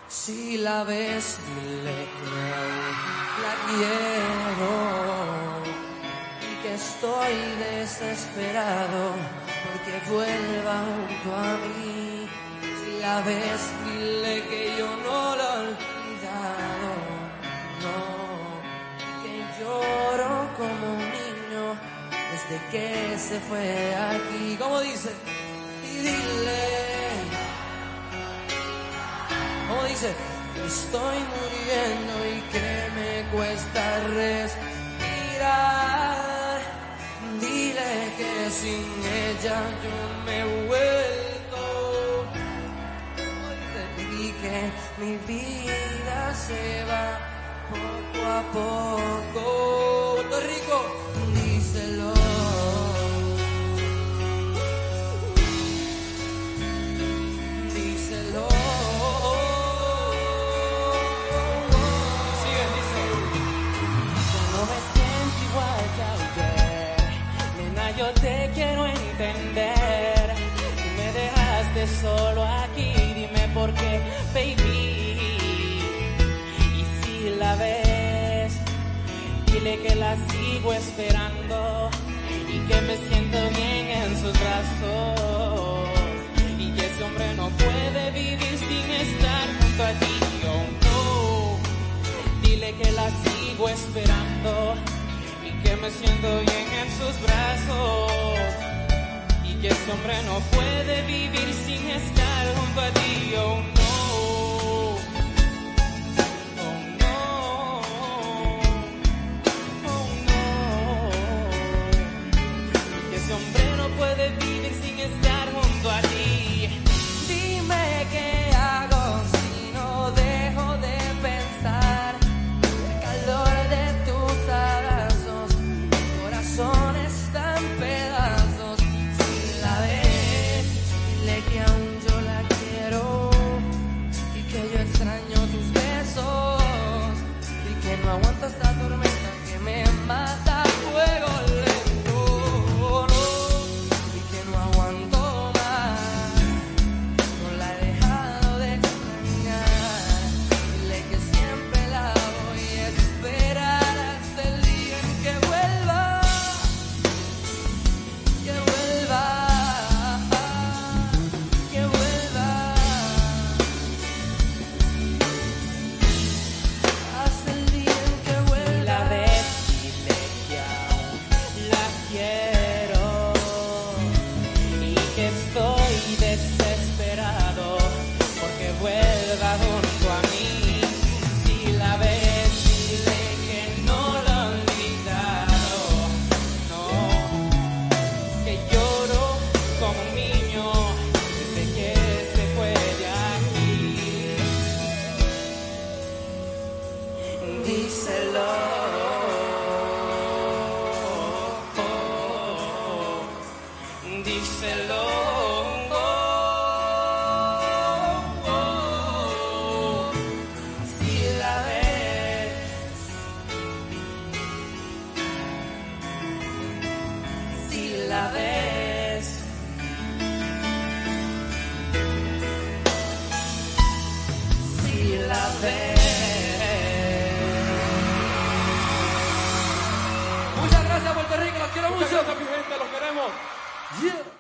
Si la ves, dile que aún la quiero y que estoy desesperado porque vuelva junto a mí. Si la ves, dile que yo no la he olvidado, no, que lloro como un niño desde que se fue aquí. ¿Cómo dice? Y dile, ¿cómo dice? Estoy muriendo y que me cuesta respirar. Dile que sin ella yo me he vuelto y que mi vida se va poco a poco. Puerto Rico, díselo. Díselo. Yo te quiero entender. Tú me dejaste solo aquí, dime por qué, baby. Y si la ves, dile que la sigo esperando y que me siento bien en sus brazos y que ese hombre no puede vivir sin estar junto a ti. Oh no, dile que la sigo esperando y que me siento bien en sus brazos y que ese hombre no puede vivir sin estar junto a ti. Oh no, oh no, oh no, y que ese hombre no puede vivir sin estar junto a ti. Dime qué hago si no dejo de pensar el calor de tus abrazos. Está en pedazos. Si la ves, dile que aún yo la quiero y que yo extraño sus besos y que no aguanto esta tormenta que me mata a fuego lento, no, y que no aguanto más. No la he dejado de extrañar. Dile que siempre la voy a esperar hasta el día en que vuelva. Estoy desesperado porque vuelva junto a mí. Si la ves, dile que no la he olvidado, no, que lloro como un niño desde que se fue de aquí. Díselo. Díselo. Si la ves, si la ves, si la ves. Muchas gracias, Puerto Rico, los quiero mucho. Muchas gracias, mi gente, los queremos. Yeah.